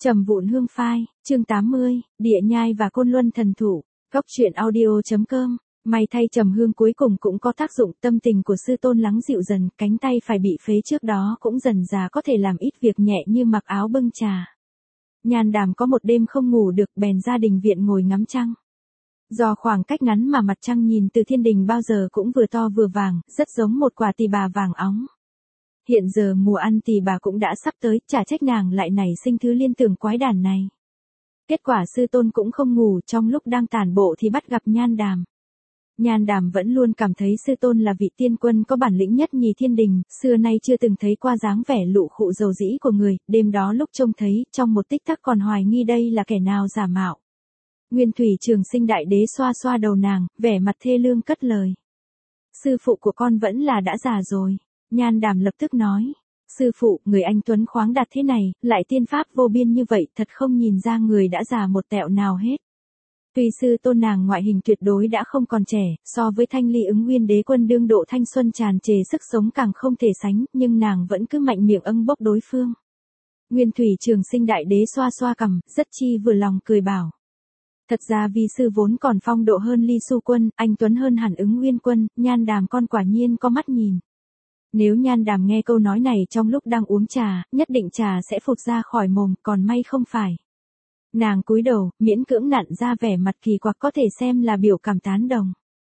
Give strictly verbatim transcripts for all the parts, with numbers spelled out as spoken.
Trầm vụn hương phai, chương tám mươi, Địa Nhai và Côn Luân thần thủ, góc truyện audio.com. May thay Trầm Hương cuối cùng cũng có tác dụng, tâm tình của sư tôn lắng dịu dần, cánh tay phải bị phế trước đó cũng dần dà có thể làm ít việc nhẹ như mặc áo bưng trà. Nhan Đàm có một đêm không ngủ được, bèn ra đình viện ngồi ngắm trăng. Do khoảng cách ngắn mà mặt trăng nhìn từ thiên đình bao giờ cũng vừa to vừa vàng, rất giống một quả tỳ bà vàng óng. Hiện giờ mùa ăn tỳ bà cũng đã sắp tới, chả trách nàng lại nảy sinh thứ liên tưởng quái đản này. Kết quả sư tôn cũng không ngủ, trong lúc đang tản bộ thì bắt gặp Nhan Đàm. Nhan Đàm vẫn luôn cảm thấy sư tôn là vị tiên quân có bản lĩnh nhất nhì thiên đình, xưa nay chưa từng thấy qua dáng vẻ lụ khụ dầu dĩ của người, đêm đó lúc trông thấy, trong một tích tắc còn hoài nghi đây là kẻ nào giả mạo. Nguyên Thủy Trường Sinh Đại Đế xoa xoa đầu nàng, vẻ mặt thê lương cất lời. Sư phụ của con vẫn là đã già rồi. Nhan Đàm lập tức nói. Sư phụ, người anh tuấn khoáng đạt thế này, lại tiên pháp vô biên như vậy, thật không nhìn ra người đã già một tẹo nào hết. Tuy sư tôn nàng ngoại hình tuyệt đối đã không còn trẻ, so với Thanh Ly Ứng Nguyên Đế quân đương độ thanh xuân tràn trề sức sống càng không thể sánh, nhưng nàng vẫn cứ mạnh miệng âng bốc đối phương. Nguyên Thủy Trường Sinh Đại Đế xoa xoa cằm, rất chi vừa lòng cười bảo. Thật ra vi sư vốn còn phong độ hơn Ly Su Quân, anh tuấn hơn hẳn Ứng Nguyên Quân, Nhan Đàm con quả nhiên có mắt nhìn. Nếu Nhan Đàm nghe câu nói này trong lúc đang uống trà, nhất định trà sẽ phụt ra khỏi mồm, còn may không phải. Nàng cúi đầu, miễn cưỡng nặn ra vẻ mặt kỳ quặc có thể xem là biểu cảm tán đồng.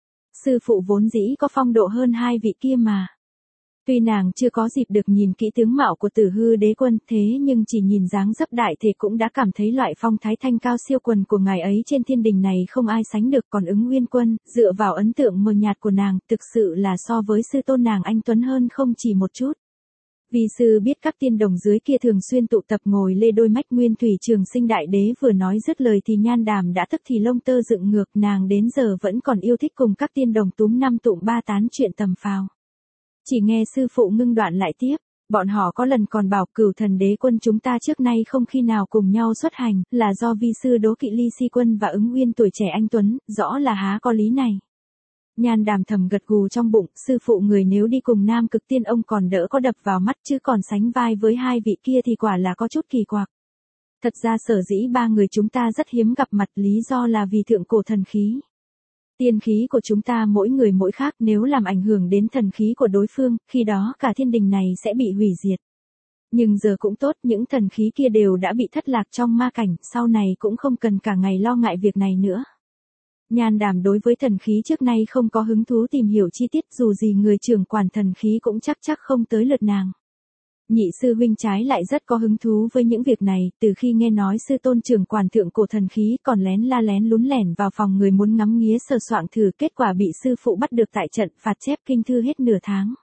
Sư phụ vốn dĩ có phong độ hơn hai vị kia mà. Tuy nàng chưa có dịp được nhìn kỹ tướng mạo của Tử Hư Đế quân, thế nhưng chỉ nhìn dáng dấp đại thể cũng đã cảm thấy loại phong thái thanh cao siêu quần của ngài ấy trên thiên đình này không ai sánh được. Còn Ứng Nguyên Quân, dựa vào ấn tượng mờ nhạt của nàng, thực sự là so với sư tôn nàng anh tuấn hơn không chỉ một chút. Vì sư biết các tiên đồng dưới kia thường xuyên tụ tập ngồi lê đôi mách. Nguyên Thủy Trường Sinh Đại Đế vừa nói dứt lời thì Nhan Đàm đã tức thì lông tơ dựng ngược, nàng đến giờ vẫn còn yêu thích cùng các tiên đồng túm năm tụm ba tán chuyện tầm phào. Chỉ nghe sư phụ ngưng đoạn lại tiếp, bọn họ có lần còn bảo Cửu Thần Đế quân chúng ta trước nay không khi nào cùng nhau xuất hành, là do vi sư đố kỵ Ly Si Quân và Ứng Nguyên tuổi trẻ anh tuấn, rõ là há có lý này. Nhan Đàm thầm gật gù trong bụng, sư phụ người nếu đi cùng Nam Cực Tiên ông còn đỡ có đập vào mắt, chứ còn sánh vai với hai vị kia thì quả là có chút kỳ quặc. Thật ra sở dĩ ba người chúng ta rất hiếm gặp mặt, lý do là vì thượng cổ thần khí. Tiên khí của chúng ta mỗi người mỗi khác, nếu làm ảnh hưởng đến thần khí của đối phương, khi đó cả thiên đình này sẽ bị hủy diệt. Nhưng giờ cũng tốt, những thần khí kia đều đã bị thất lạc trong ma cảnh, sau này cũng không cần cả ngày lo ngại việc này nữa. Nhan Đàm đối với thần khí trước nay không có hứng thú tìm hiểu chi tiết, dù gì người trưởng quản thần khí cũng chắc chắc không tới lượt nàng. Nhị sư huynh trái lại rất có hứng thú với những việc này, từ khi nghe nói sư tôn trưởng quản thượng cổ thần khí còn lén la lén lún lẻn vào phòng người muốn ngắm nghía sờ soạng thử, kết quả bị sư phụ bắt được tại trận, phạt chép kinh thư hết nửa tháng.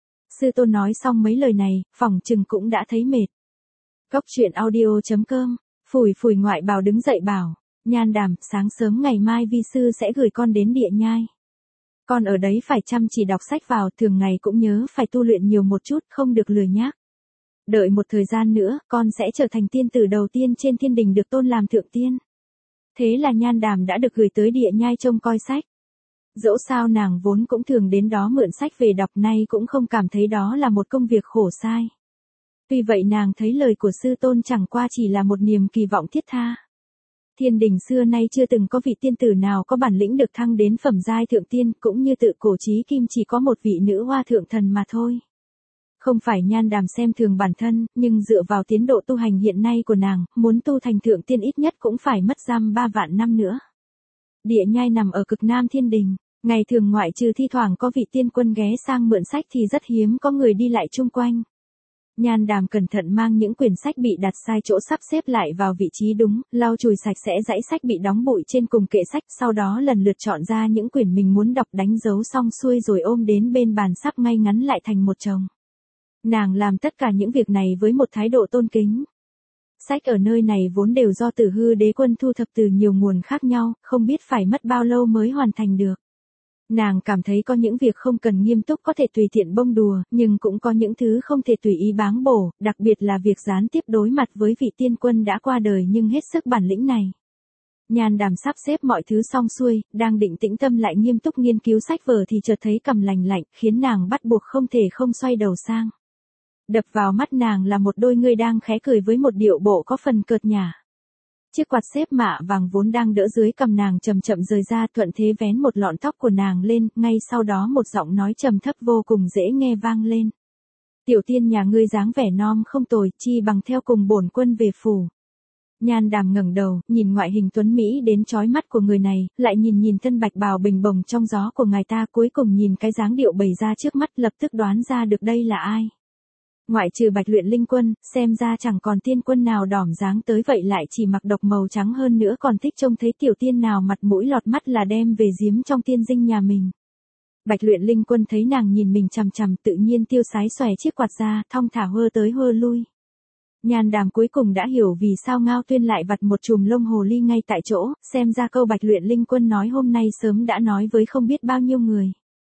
Sư tôn nói xong mấy lời này, phỏng chừng cũng đã thấy mệt. Góc truyện audio.com, phủi phủi ngoại bào đứng dậy bảo, Nhan Đàm, sáng sớm ngày mai vi sư sẽ gửi con đến Địa Nhai. Con ở đấy phải chăm chỉ đọc sách vào, thường ngày cũng nhớ phải tu luyện nhiều một chút, không được lười nhác. Đợi một thời gian nữa, con sẽ trở thành tiên tử đầu tiên trên thiên đình được tôn làm thượng tiên. Thế là Nhan Đàm đã được gửi tới Địa Nhai trông coi sách. Dẫu sao nàng vốn cũng thường đến đó mượn sách về đọc, nay cũng không cảm thấy đó là một công việc khổ sai. Tuy vậy nàng thấy lời của sư tôn chẳng qua chỉ là một niềm kỳ vọng thiết tha. Thiên đình xưa nay chưa từng có vị tiên tử nào có bản lĩnh được thăng đến phẩm giai thượng tiên, cũng như tự cổ chí kim chỉ có một vị nữ hoa thượng thần mà thôi. Không phải Nhan Đàm xem thường bản thân, nhưng dựa vào tiến độ tu hành hiện nay của nàng, muốn tu thành thượng tiên ít nhất cũng phải mất giam ba vạn năm nữa. Địa Nhai nằm ở cực nam thiên đình, ngày thường ngoại trừ thi thoảng có vị tiên quân ghé sang mượn sách thì rất hiếm có người đi lại chung quanh. Nhan Đàm cẩn thận mang những quyển sách bị đặt sai chỗ sắp xếp lại vào vị trí đúng, lau chùi sạch sẽ dãy sách bị đóng bụi trên cùng kệ sách, sau đó lần lượt chọn ra những quyển mình muốn đọc, đánh dấu xong xuôi rồi ôm đến bên bàn sắp ngay ngắn lại thành một chồng. Nàng làm tất cả những việc này với một thái độ tôn kính. Sách ở nơi này vốn đều do Tử Hư Đế quân thu thập từ nhiều nguồn khác nhau, không biết phải mất bao lâu mới hoàn thành được. Nàng cảm thấy có những việc không cần nghiêm túc có thể tùy tiện bông đùa, nhưng cũng có những thứ không thể tùy ý báng bổ, đặc biệt là việc gián tiếp đối mặt với vị tiên quân đã qua đời nhưng hết sức bản lĩnh này. Nhan Đàm sắp xếp mọi thứ xong xuôi, đang định tĩnh tâm lại nghiêm túc nghiên cứu sách vở thì chợt thấy cằm lành lạnh, khiến nàng bắt buộc không thể không xoay đầu sang. Đập vào mắt nàng là một đôi ngươi đang khẽ cười với một điệu bộ có phần cợt nhả. Chiếc quạt xếp mạ vàng vốn đang đỡ dưới cằm nàng chậm chậm rời ra, thuận thế vén một lọn tóc của nàng lên, ngay sau đó một giọng nói trầm thấp vô cùng dễ nghe vang lên. Tiểu tiên nhà ngươi dáng vẻ non không tồi, chi bằng theo cùng bổn quân về phủ. Nhan Đàm ngẩng đầu, nhìn ngoại hình tuấn mỹ đến chói mắt của người này, lại nhìn nhìn thân bạch bào bình bồng trong gió của ngài ta, cuối cùng nhìn cái dáng điệu bày ra trước mắt, lập tức đoán ra được đây là ai. Ngoại trừ Bạch Luyện Linh Quân, xem ra chẳng còn tiên quân nào đỏm dáng tới vậy, lại chỉ mặc độc màu trắng hơn nữa còn thích trông thấy tiểu tiên nào mặt mũi lọt mắt là đem về giếm trong tiên dinh nhà mình. Bạch Luyện Linh Quân thấy nàng nhìn mình chằm chằm, tự nhiên tiêu sái xòe chiếc quạt ra, thong thả hơ tới hơ lui. Nhan Đàm cuối cùng đã hiểu vì sao Ngao Tuyên lại vặt một chùm lông hồ ly ngay tại chỗ, xem ra câu Bạch Luyện Linh Quân nói hôm nay sớm đã nói với không biết bao nhiêu người.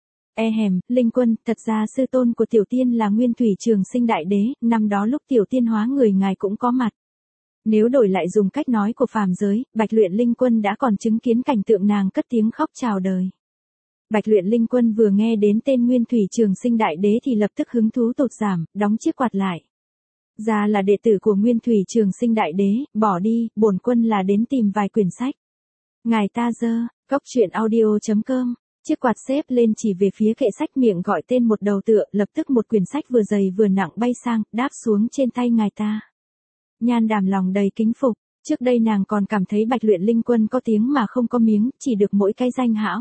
E hèm, Linh Quân, thật ra sư tôn của tiểu tiên là Nguyên Thủy Trường Sinh Đại Đế, năm đó lúc tiểu tiên hóa người ngài cũng có mặt. Nếu đổi lại dùng cách nói của phàm giới, Bạch Luyện Linh Quân đã còn chứng kiến cảnh tượng nàng cất tiếng khóc chào đời. Bạch Luyện Linh Quân vừa nghe đến tên Nguyên Thủy Trường Sinh Đại Đế thì lập tức hứng thú tụt giảm, đóng chiếc quạt lại. Ra là đệ tử của Nguyên Thủy Trường Sinh Đại Đế, bỏ đi, bổn quân là đến tìm vài quyển sách. Ngài ta dơ, góc truyện audio chấm com. Chiếc quạt xếp lên chỉ về phía kệ sách, miệng gọi tên một đầu tựa, lập tức một quyển sách vừa dày vừa nặng bay sang, đáp xuống trên tay ngài ta. Nhan Đàm lòng đầy kính phục, trước đây nàng còn cảm thấy Bạch Luyện Linh Quân có tiếng mà không có miếng, chỉ được mỗi cái danh hão.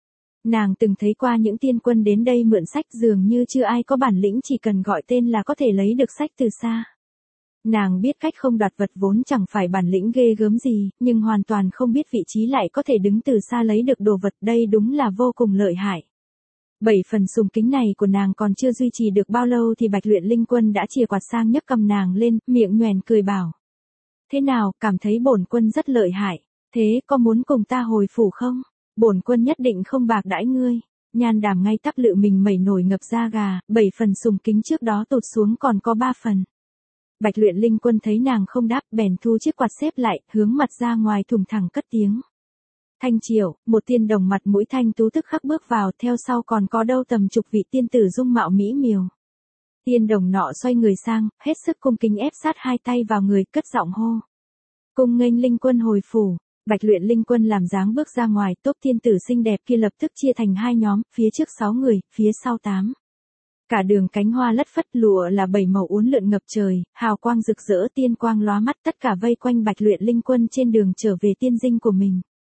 Nàng từng thấy qua những tiên quân đến đây mượn sách, dường như chưa ai có bản lĩnh chỉ cần gọi tên là có thể lấy được sách từ xa. Nàng biết cách không đoạt vật vốn chẳng phải bản lĩnh ghê gớm gì, nhưng hoàn toàn không biết vị trí lại có thể đứng từ xa lấy được đồ vật, đây đúng là vô cùng lợi hại. Bảy phần sùng kính này của nàng còn chưa duy trì được bao lâu thì Bạch Luyện Linh Quân đã chìa quạt sang nhấc cầm nàng lên, miệng nhoẻn cười bảo. Thế nào, cảm thấy bổn quân rất lợi hại, thế có muốn cùng ta hồi phủ không? Bổn quân nhất định không bạc đãi ngươi. Nhan Đàm ngay tắp lự mình mẩy nổi ngập da gà, bảy phần sùng kính trước đó tụt xuống còn có ba phần. Bạch Luyện Linh Quân thấy nàng không đáp, bèn thu chiếc quạt xếp lại, hướng mặt ra ngoài thùng thẳng cất tiếng. Thanh Triều, một tiên đồng mặt mũi thanh tú tức khắc bước vào, theo sau còn có đâu tầm chục vị tiên tử dung mạo mỹ miều. Tiên đồng nọ xoay người sang, hết sức cung kính ép sát hai tay vào người, cất giọng hô. Cung nghênh Linh Quân hồi phủ. Bạch Luyện Linh Quân làm dáng bước ra ngoài, tốp tiên tử xinh đẹp kia lập tức chia thành hai nhóm, phía trước sáu người, phía sau tám. Cả đường cánh hoa lất phất, lụa là bảy màu uốn lượn ngập trời, hào quang rực rỡ, tiên quang lóa mắt, tất cả vây quanh Bạch Luyện Linh Quân trên đường trở về tiên dinh của mình.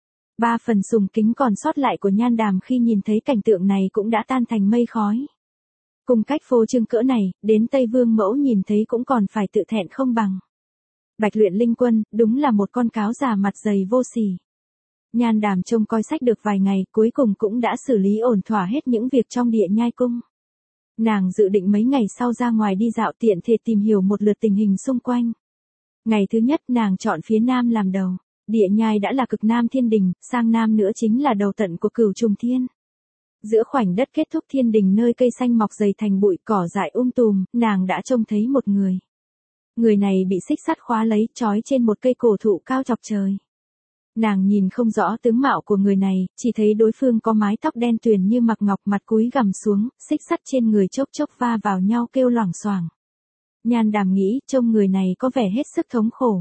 Ba phần sùng kính còn sót lại của Nhan Đàm khi nhìn thấy cảnh tượng này cũng đã tan thành mây khói. Cùng cách phô trương cỡ này, đến Tây Vương Mẫu nhìn thấy cũng còn phải tự thẹn không bằng. Bạch Luyện Linh Quân, đúng là một con cáo già mặt dày vô sỉ. Nhan Đàm trông coi sách được vài ngày, cuối cùng cũng đã xử lý ổn thỏa hết những việc trong Địa Nhai cung. Nàng dự định mấy ngày sau ra ngoài đi dạo, tiện thể tìm hiểu một lượt tình hình xung quanh. Ngày thứ nhất nàng chọn phía nam làm đầu. Địa Nhai đã là cực nam thiên đình, sang nam nữa chính là đầu tận của Cửu Trùng Thiên. Giữa khoảnh đất kết thúc thiên đình nơi cây xanh mọc dày thành bụi, cỏ dại um tùm, nàng đã trông thấy một người. Người này bị xích sắt khóa lấy, trói trên một cây cổ thụ cao chọc trời. Nàng nhìn không rõ tướng mạo của người này, chỉ thấy đối phương có mái tóc đen tuyền như mặc ngọc, mặt cúi gằm xuống, xích sắt trên người chốc chốc va vào nhau kêu loảng xoảng. Nhan Đàm nghĩ, trông người này có vẻ hết sức thống khổ.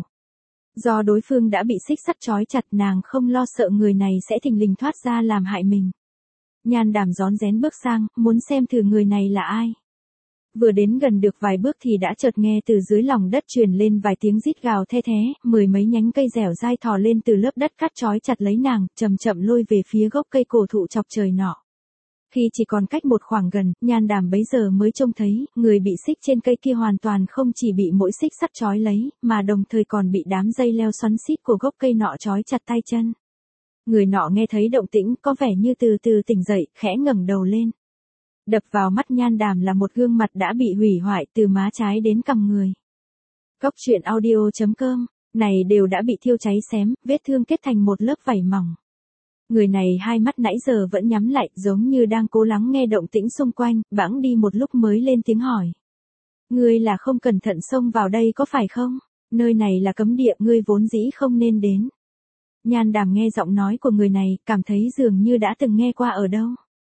Do đối phương đã bị xích sắt trói chặt, nàng không lo sợ người này sẽ thình lình thoát ra làm hại mình. Nhan Đàm rón rén bước sang, muốn xem thử người này là ai. Vừa đến gần được vài bước thì đã chợt nghe từ dưới lòng đất truyền lên vài tiếng rít gào the thé, mười mấy nhánh cây dẻo dai thò lên từ lớp đất cát trói chặt lấy nàng, chậm chậm lôi về phía gốc cây cổ thụ chọc trời nọ. Khi chỉ còn cách một khoảng gần, Nhan Đàm bấy giờ mới trông thấy, người bị xích trên cây kia hoàn toàn không chỉ bị mỗi xích sắt trói lấy, mà đồng thời còn bị đám dây leo xoắn xít của gốc cây nọ trói chặt tay chân. Người nọ nghe thấy động tĩnh, có vẻ như từ từ tỉnh dậy, khẽ ngẩng đầu lên. Đập vào mắt Nhan Đàm là một gương mặt đã bị hủy hoại từ má trái đến cằm người. Góc truyện audio chấm com, này đều đã bị thiêu cháy xém, vết thương kết thành một lớp vảy mỏng. Người này hai mắt nãy giờ vẫn nhắm lại, giống như đang cố lắng nghe động tĩnh xung quanh, bẵng đi một lúc mới lên tiếng hỏi. Ngươi là không cẩn thận xông vào đây có phải không? Nơi này là cấm địa, ngươi vốn dĩ không nên đến. Nhan Đàm nghe giọng nói của người này, cảm thấy dường như đã từng nghe qua ở đâu.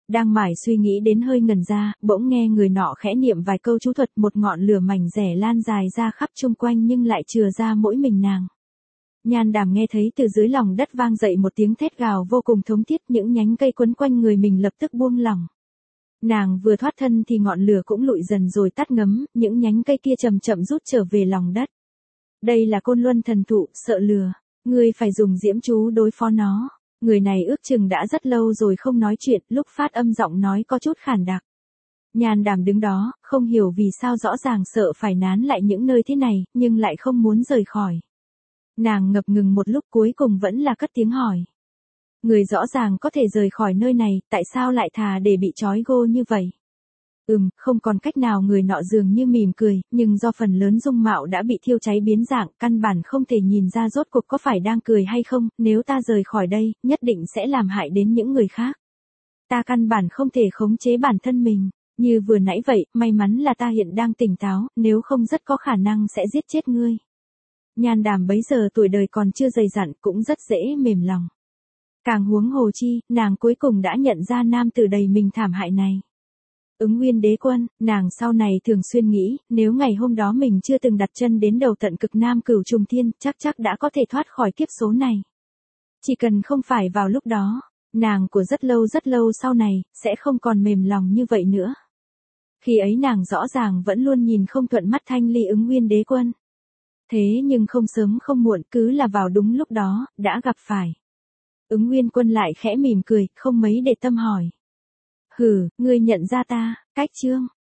Đang mải suy nghĩ đến hơi ngần ra, bỗng nghe người nọ khẽ niệm vài câu chú thuật, một ngọn lửa mảnh rẻ lan dài ra khắp chung quanh nhưng lại chừa ra mỗi mình nàng. Nhan Đàm nghe thấy từ dưới lòng đất vang dậy một tiếng thét gào vô cùng thống thiết, những nhánh cây quấn quanh người mình lập tức buông lỏng. Nàng vừa thoát thân thì ngọn lửa cũng lụi dần rồi tắt ngấm, những nhánh cây kia chậm chậm rút trở về lòng đất. Đây là Côn Luân thần thụ, sợ lửa, ngươi phải dùng diễm chú đối phó nó. Người này ước chừng đã rất lâu rồi không nói chuyện, lúc phát âm giọng nói có chút khản đặc. Nhan Đàm đứng đó, không hiểu vì sao rõ ràng sợ phải nán lại những nơi thế này, nhưng lại không muốn rời khỏi. Nàng ngập ngừng một lúc cuối cùng vẫn là cất tiếng hỏi. Người rõ ràng có thể rời khỏi nơi này, tại sao lại thà để bị trói gô như vậy? Ừm, không còn cách nào, người nọ dường như mỉm cười, nhưng do phần lớn dung mạo đã bị thiêu cháy biến dạng, căn bản không thể nhìn ra rốt cuộc có phải đang cười hay không, nếu ta rời khỏi đây, nhất định sẽ làm hại đến những người khác. Ta căn bản không thể khống chế bản thân mình, như vừa nãy vậy, may mắn là ta hiện đang tỉnh táo, nếu không rất có khả năng sẽ giết chết ngươi. Nhan Đàm bấy giờ tuổi đời còn chưa dày dặn, cũng rất dễ mềm lòng. Càng huống hồ chi, nàng cuối cùng đã nhận ra nam tử đầy mình thảm hại này. Ứng Nguyên Đế Quân, nàng sau này thường xuyên nghĩ, nếu ngày hôm đó mình chưa từng đặt chân đến đầu tận cực nam cửu trùng thiên, chắc chắc đã có thể thoát khỏi kiếp số này. Chỉ cần không phải vào lúc đó, nàng của rất lâu rất lâu sau này, sẽ không còn mềm lòng như vậy nữa. Khi ấy nàng rõ ràng vẫn luôn nhìn không thuận mắt Thanh Ly Ứng Nguyên Đế Quân. Thế nhưng không sớm không muộn, cứ là vào đúng lúc đó, đã gặp phải. Ứng Nguyên Quân lại khẽ mỉm cười, không mấy để tâm hỏi. Hừ, ngươi nhận ra ta, Cách Trương.